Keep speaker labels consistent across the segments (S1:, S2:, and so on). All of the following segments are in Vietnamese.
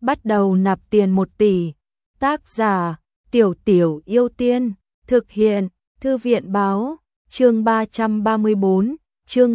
S1: bắt đầu nạp tiền 1 tỷ. Tác giả Tiểu Tiểu Yêu Tiên. Thực hiện Thư viện Báo. Chương 334, chương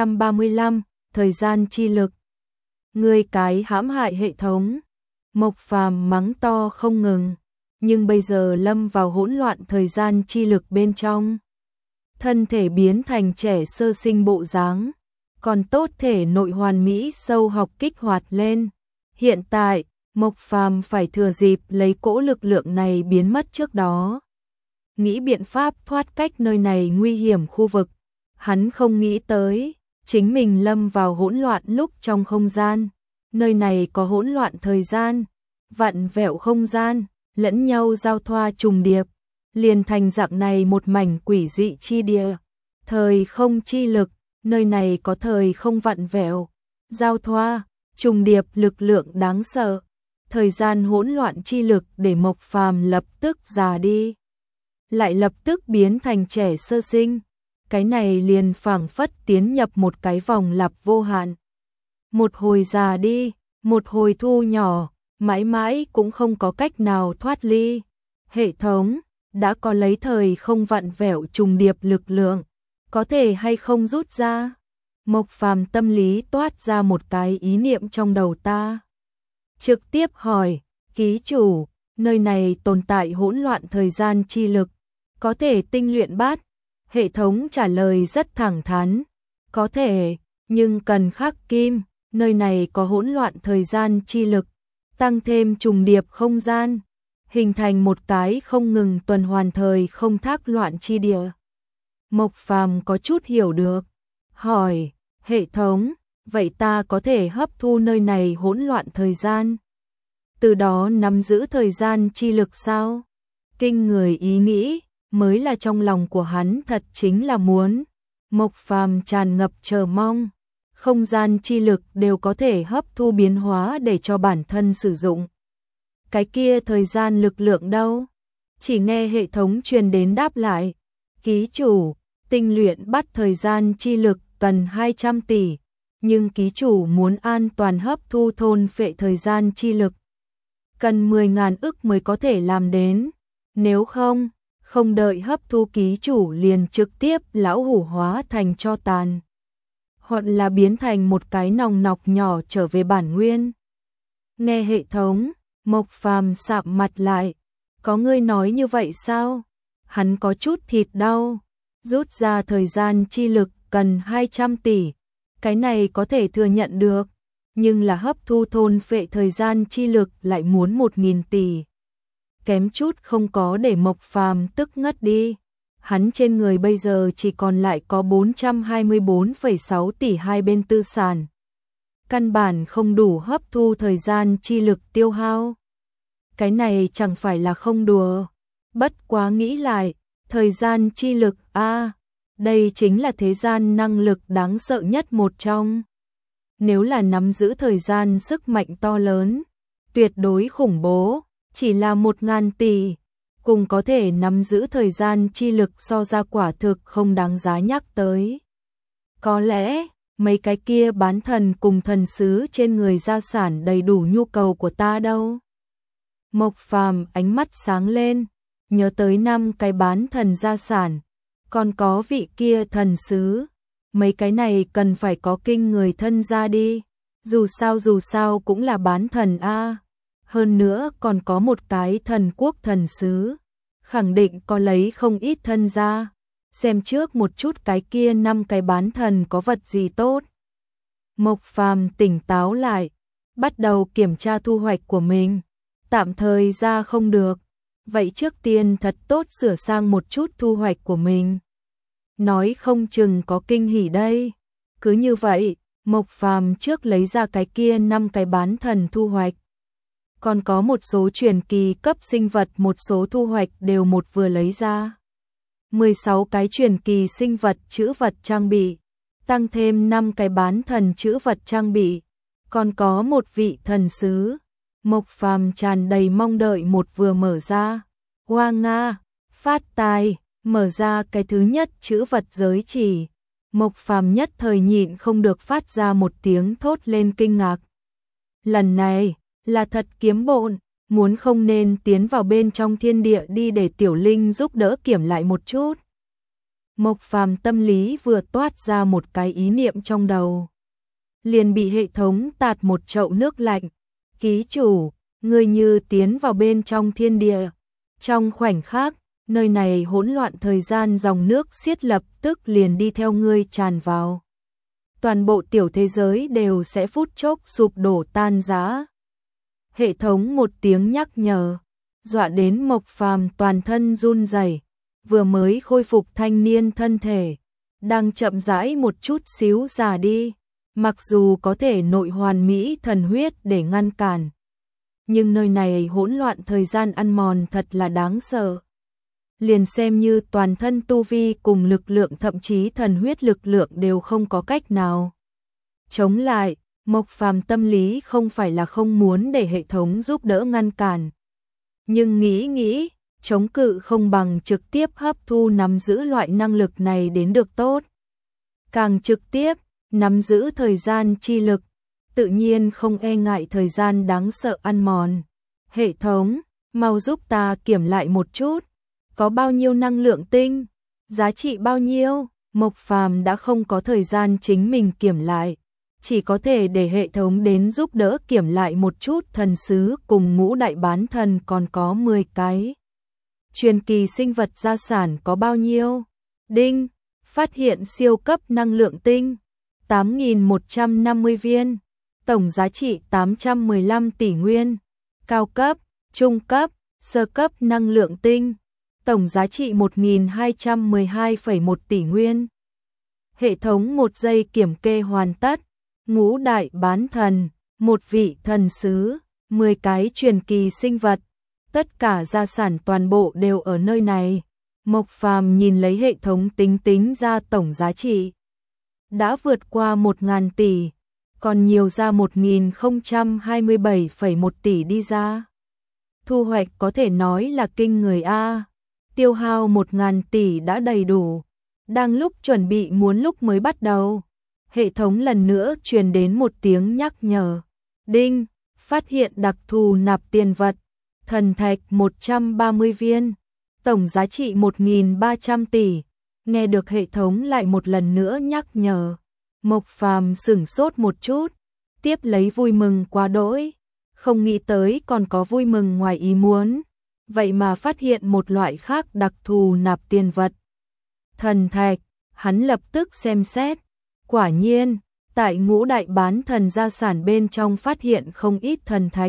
S1: 335, thời gian chi lực. Ngươi cái hãm hại hệ thống. Mộc Phàm mắng to không ngừng, nhưng bây giờ lâm vào hỗn loạn thời gian chi lực bên trong. Thân thể biến thành trẻ sơ sinh bộ dáng, còn tốt thể nội hoàn mỹ sâu học kích hoạt lên. Hiện tại, Mộc Phàm phải thừa dịp lấy cỗ lực lượng này biến mất trước đó, nghĩ biện pháp thoát cách nơi này nguy hiểm khu vực. Hắn không nghĩ tới, chính mình lâm vào hỗn loạn lúc trong không gian. Nơi này có hỗn loạn thời gian, vặn vẹo không gian, lẫn nhau giao thoa trùng điệp, liền thành dạng này một mảnh quỷ dị chi địa. Thời không chi lực, nơi này có thời không vặn vẹo, giao thoa, trùng điệp lực lượng đáng sợ. Thời gian hỗn loạn chi lực để Mộc Phàm lập tức già đi, lại lập tức biến thành trẻ sơ sinh. Cái này liền phảng phất tiến nhập một cái vòng lặp vô hạn. Một hồi già đi, một hồi thu nhỏ, mãi mãi cũng không có cách nào thoát ly. Hệ thống đã có lấy thời không vặn vẹo trùng điệp lực lượng, có thể hay không rút ra? Mộc Phàm tâm lý toát ra một cái ý niệm trong đầu ta. Trực tiếp hỏi, ký chủ, nơi này tồn tại hỗn loạn thời gian chi lực, có thể tinh luyện bát? Hệ thống trả lời rất thẳng thắn, có thể, nhưng cần khắc kim, nơi này có hỗn loạn thời gian chi lực, tăng thêm trùng điệp không gian, hình thành một cái không ngừng tuần hoàn thời không thác loạn chi địa. Mộc Phàm có chút hiểu được, hỏi, hệ thống, vậy ta có thể hấp thu nơi này hỗn loạn thời gian, từ đó nắm giữ thời gian chi lực sao? Kinh người ý nghĩ, mới là trong lòng của hắn thật chính là muốn. Mộc Phàm tràn ngập chờ mong, không gian chi lực đều có thể hấp thu biến hóa để cho bản thân sử dụng. Cái kia thời gian lực lượng đâu? Chỉ nghe hệ thống truyền đến đáp lại, ký chủ, tinh luyện bắt thời gian chi lực cần 200 tỷ, nhưng ký chủ muốn an toàn hấp thu thôn phệ thời gian chi lực, cần 10.000 ức mới có thể làm đến, nếu không, không đợi hấp thu ký chủ liền trực tiếp lão hủ hóa thành tro tàn, hoặc là biến thành một cái nòng nọc nhỏ trở về bản nguyên. Nghe hệ thống, Mộc Phàm sạm mặt lại, có ngươi nói như vậy sao? Hắn có chút thịt đau, rút ra thời gian chi lực cần 200 tỷ, cái này có thể thừa nhận được, nhưng là hấp thu thôn phệ thời gian chi lực lại muốn 1.000 tỷ. Kém chút không có để Mộc Phàm tức ngất đi. Hắn trên người bây giờ chỉ còn lại có 424,6 tỷ hai bên tư sản. Căn bản không đủ hấp thu thời gian chi lực tiêu hao. Cái này chẳng phải là không đùa. Bất quá nghĩ lại, thời gian chi lực đây chính là thế gian năng lực đáng sợ nhất một trong. Nếu là nắm giữ thời gian sức mạnh to lớn, tuyệt đối khủng bố, chỉ là 1.000 tỷ, cùng có thể nắm giữ thời gian chi lực so ra quả thực không đáng giá nhắc tới. Có lẽ, mấy cái kia bán thần cùng thần sứ trên người gia sản đầy đủ nhu cầu của ta đâu. Mộc Phàm ánh mắt sáng lên, nhớ tới 5 cái bán thần gia sản, còn có vị kia thần sứ. Mấy cái này cần phải có kinh người thân gia đi, dù sao cũng là bán thần a. Hơn nữa còn có một cái thần quốc thần sứ, khẳng định có lấy không ít thân gia. Xem trước một chút cái kia 5 cái bán thần có vật gì tốt. Mộc Phàm tỉnh táo lại, bắt đầu kiểm tra thu hoạch của mình. Tạm thời ra không được, vậy trước tiên thật tốt sửa sang một chút thu hoạch của mình. Nói không chừng có kinh hỉ đây. Cứ như vậy, Mộc Phàm trước lấy ra cái kia 5 cái bán thần thu hoạch. Còn có một số truyền kỳ cấp sinh vật, một số thu hoạch đều một vừa lấy ra. 16 cái truyền kỳ sinh vật chữ vật trang bị, tăng thêm 5 cái bán thần chữ vật trang bị, còn có một vị thần sứ. Mộc Phàm tràn đầy mong đợi một vừa mở ra. Hoa Nga, phát tài, mở ra cái thứ nhất chữ vật giới chỉ. Mộc Phàm nhất thời nhịn không được phát ra một tiếng thốt lên kinh ngạc. Lần này, là thật kiếm bộn, muốn không nên tiến vào bên trong thiên địa đi để Tiểu Linh giúp đỡ kiểm lại một chút. Mộc Phàm tâm lý vừa toát ra một cái ý niệm trong đầu, liền bị hệ thống tạt một chậu nước lạnh. Ký chủ, ngươi như tiến vào bên trong thiên địa. Trong khoảnh khắc, nơi này hỗn loạn thời gian dòng nước xiết lập tức liền đi theo ngươi tràn vào. Toàn bộ tiểu thế giới đều sẽ phút chốc sụp đổ tan rã. Hệ thống một tiếng nhắc nhở, dọa đến Mộc Phàm toàn thân run rẩy, vừa mới khôi phục thanh niên thân thể, đang chậm rãi một chút xíu già đi, mặc dù có thể nội hoàn mỹ thần huyết để ngăn cản, nhưng nơi này hỗn loạn thời gian ăn mòn thật là đáng sợ. Liền xem như toàn thân tu vi cùng lực lượng thậm chí thần huyết lực lượng đều không có cách nào chống lại. Mộc Phàm tâm lý không phải là không muốn để hệ thống giúp đỡ ngăn cản, nhưng nghĩ, chống cự không bằng trực tiếp hấp thu nắm giữ loại năng lực này đến được tốt. Càng trực tiếp nắm giữ thời gian chi lực, tự nhiên không e ngại thời gian đáng sợ ăn mòn. Hệ thống, mau giúp ta kiểm lại một chút, có bao nhiêu năng lượng tinh, giá trị bao nhiêu? Mộc Phàm đã không có thời gian chính mình kiểm lại, chỉ có thể để hệ thống đến giúp đỡ kiểm lại một chút. Thần sứ cùng ngũ đại bán thần còn có 10 cái. Truyền kỳ sinh vật gia sản có bao nhiêu? Đinh, phát hiện siêu cấp năng lượng tinh, 8.150 viên, tổng giá trị 815 tỷ nguyên. Cao cấp, trung cấp, sơ cấp năng lượng tinh, tổng giá trị 1.212,1 tỷ nguyên. Hệ thống 1 giây kiểm kê hoàn tất. Ngũ đại bán thần, 1 vị thần sứ, 10 cái truyền kỳ sinh vật, tất cả gia sản toàn bộ đều ở nơi này. Mộc Phàm nhìn lấy hệ thống tính ra tổng giá trị đã vượt qua 1.000 tỷ, còn nhiều ra 1.027,1 tỷ đi ra. Thu hoạch có thể nói là kinh người a. Tiêu hao 1.000 tỷ đã đầy đủ. Đang lúc chuẩn bị muốn lúc mới bắt đầu, hệ thống lần nữa truyền đến một tiếng nhắc nhở. Đinh, phát hiện đặc thù nạp tiền vật, thần thạch 130 viên, tổng giá trị 1.300 tỷ. Nghe được hệ thống lại một lần nữa nhắc nhở, Mộc Phàm sửng sốt một chút, tiếp lấy vui mừng quá đỗi, không nghĩ tới còn có vui mừng ngoài ý muốn, vậy mà phát hiện một loại khác đặc thù nạp tiền vật. Thần thạch, hắn lập tức xem xét, quả nhiên, tại ngũ đại bán thần gia sản bên trong phát hiện không ít thần thạch.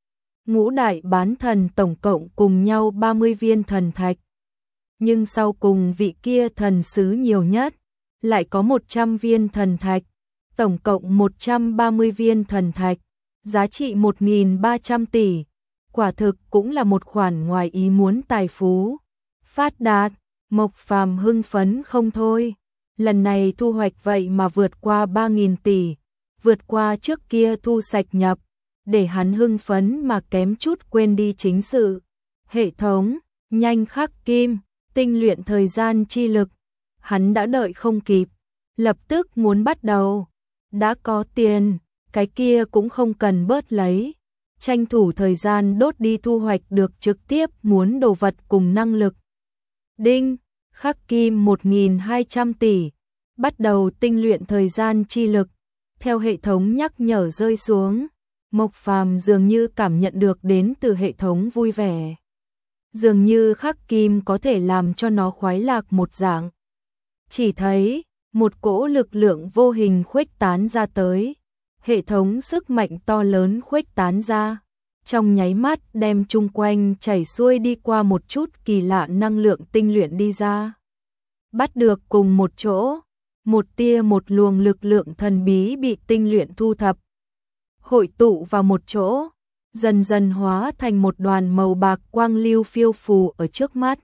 S1: Ngũ đại bán thần tổng cộng cùng nhau 30 viên thần thạch. Nhưng sau cùng vị kia thần sứ nhiều nhất, lại có 100 viên thần thạch, tổng cộng 130 viên thần thạch, giá trị 1.300 tỷ. Quả thực cũng là một khoản ngoài ý muốn tài phú. Phát đạt, Mộc Phàm hưng phấn không thôi. Lần này thu hoạch vậy mà vượt qua 3.000 tỷ, vượt qua trước kia thu sạch nhập, để hắn hưng phấn mà kém chút quên đi chính sự. Hệ thống, nhanh khắc kim, tinh luyện thời gian chi lực. Hắn đã đợi không kịp, lập tức muốn bắt đầu. Đã có tiền, cái kia cũng không cần bớt lấy. Tranh thủ thời gian đốt đi thu hoạch được trực tiếp muốn đồ vật cùng năng lực. Đinh, khắc kim 1.200 tỷ, bắt đầu tinh luyện thời gian chi lực. Theo hệ thống nhắc nhở rơi xuống, Mộc Phàm dường như cảm nhận được đến từ hệ thống vui vẻ. Dường như khắc kim có thể làm cho nó khoái lạc một dạng. Chỉ thấy, một cỗ lực lượng vô hình khuếch tán ra tới. Hệ thống sức mạnh to lớn khuếch tán ra. Trong nháy mắt đem chung quanh chảy xuôi đi qua một chút kỳ lạ năng lượng tinh luyện đi ra. Bắt được cùng một chỗ, một tia một luồng lực lượng thần bí bị tinh luyện thu thập. Hội tụ vào một chỗ, dần dần hóa thành một đoàn màu bạc quang lưu phiêu phù ở trước mắt.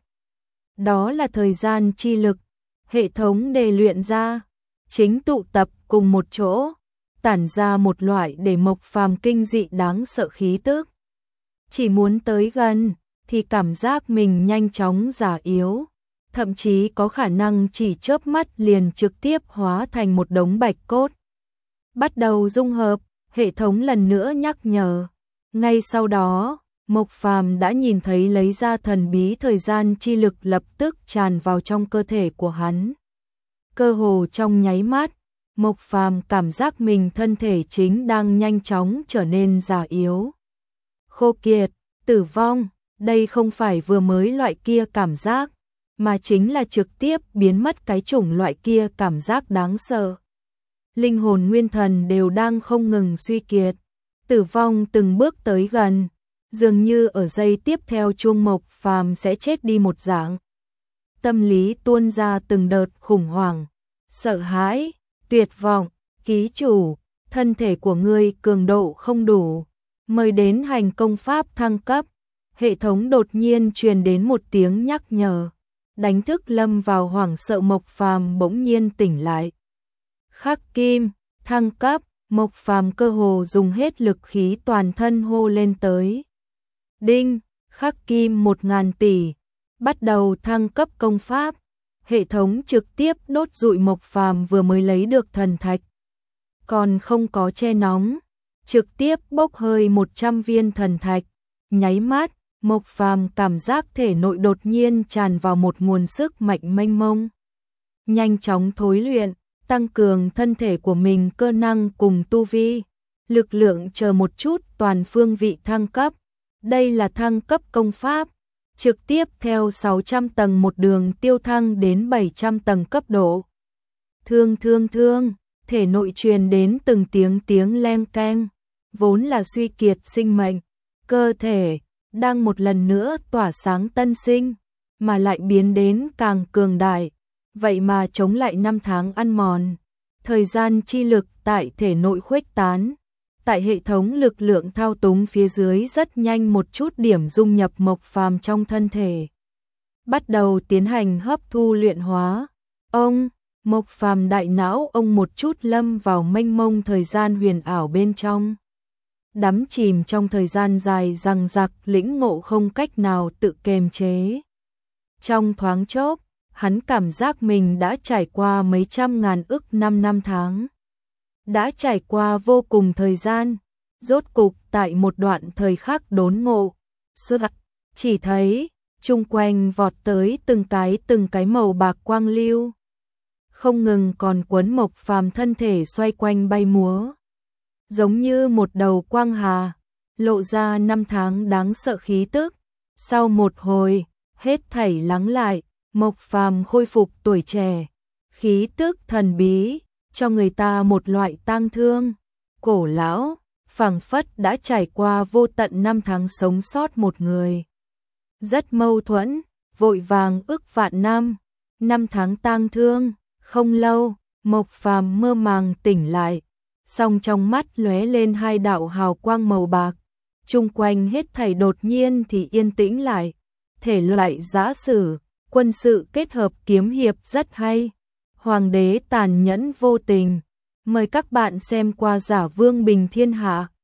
S1: Đó là thời gian chi lực, hệ thống đề luyện ra, chính tụ tập cùng một chỗ, tản ra một loại để Mộc Phàm kinh dị đáng sợ khí tức. Chỉ muốn tới gần, thì cảm giác mình nhanh chóng già yếu, thậm chí có khả năng chỉ chớp mắt liền trực tiếp hóa thành một đống bạch cốt. Bắt đầu dung hợp, hệ thống lần nữa nhắc nhở. Ngay sau đó, Mộc Phàm đã nhìn thấy lấy ra thần bí thời gian chi lực lập tức tràn vào trong cơ thể của hắn. Cơ hồ trong nháy mắt, Mộc Phàm cảm giác mình thân thể chính đang nhanh chóng trở nên già yếu. Khô kiệt, tử vong, đây không phải vừa mới loại kia cảm giác, mà chính là trực tiếp biến mất cái chủng loại kia cảm giác đáng sợ. Linh hồn nguyên thần đều đang không ngừng suy kiệt, tử vong từng bước tới gần, dường như ở giây tiếp theo chuông Mộc Phàm sẽ chết đi một dạng. Tâm lý tuôn ra từng đợt khủng hoảng, sợ hãi, tuyệt vọng, ký chủ, thân thể của ngươi cường độ không đủ, mời đến hành công pháp thăng cấp. Hệ thống đột nhiên truyền đến một tiếng nhắc nhở, đánh thức lâm vào hoảng sợ Mộc Phàm bỗng nhiên tỉnh lại. Khắc kim, thăng cấp, Mộc Phàm cơ hồ dùng hết lực khí toàn thân hô lên tới. Đinh, khắc kim 1000 tỷ, bắt đầu thăng cấp công pháp. Hệ thống trực tiếp đốt rụi Mộc Phàm vừa mới lấy được thần thạch. Còn không có che nóng, trực tiếp bốc hơi 100 viên thần thạch. Nháy mắt, Mộc Phàm cảm giác thể nội đột nhiên tràn vào một nguồn sức mạnh mênh mông. Nhanh chóng thối luyện, tăng cường thân thể của mình cơ năng cùng tu vi, lực lượng chờ một chút toàn phương vị thăng cấp. Đây là thăng cấp công pháp, trực tiếp theo 600 tầng một đường tiêu thăng đến 700 tầng cấp độ. Thương, thể nội truyền đến từng tiếng leng keng, vốn là suy kiệt sinh mệnh, cơ thể đang một lần nữa tỏa sáng tân sinh, mà lại biến đến càng cường đại, vậy mà chống lại năm tháng ăn mòn. Thời gian chi lực tại thể nội khuếch tán, tại hệ thống lực lượng thao túng phía dưới rất nhanh một chút điểm dung nhập Mộc Phàm trong thân thể. Bắt đầu tiến hành hấp thu luyện hóa. Mộc Phàm đại não ông một chút lâm vào mênh mông thời gian huyền ảo bên trong. Đắm chìm trong thời gian dài dằng dặc lĩnh ngộ không cách nào tự kiềm chế. Trong thoáng chốc, hắn cảm giác mình đã trải qua mấy trăm ngàn ức năm tháng. Đã trải qua vô cùng thời gian, rốt cục tại một đoạn thời khắc đốn ngộ. Chỉ thấy, chung quanh vọt tới từng cái màu bạc quang lưu. Không ngừng còn quấn Mộc Phàm thân thể xoay quanh bay múa. Giống như một đầu quang hà, lộ ra năm tháng đáng sợ khí tức. Sau một hồi, hết thảy lắng lại, Mộc Phàm khôi phục tuổi trẻ, khí tức thần bí, cho người ta một loại tang thương, cổ lão, phảng phất đã trải qua vô tận năm tháng sống sót một người. Rất mâu thuẫn, vội vàng ức vạn năm tháng tang thương, không lâu, Mộc Phàm mơ màng tỉnh lại, song trong mắt lóe lên hai đạo hào quang màu bạc, chung quanh hết thảy đột nhiên thì yên tĩnh lại, thể loại giã sử, quân sự kết hợp kiếm hiệp rất hay. Hoàng đế tàn nhẫn vô tình. Mời các bạn xem qua Giả Vương Bình Thiên Hạ.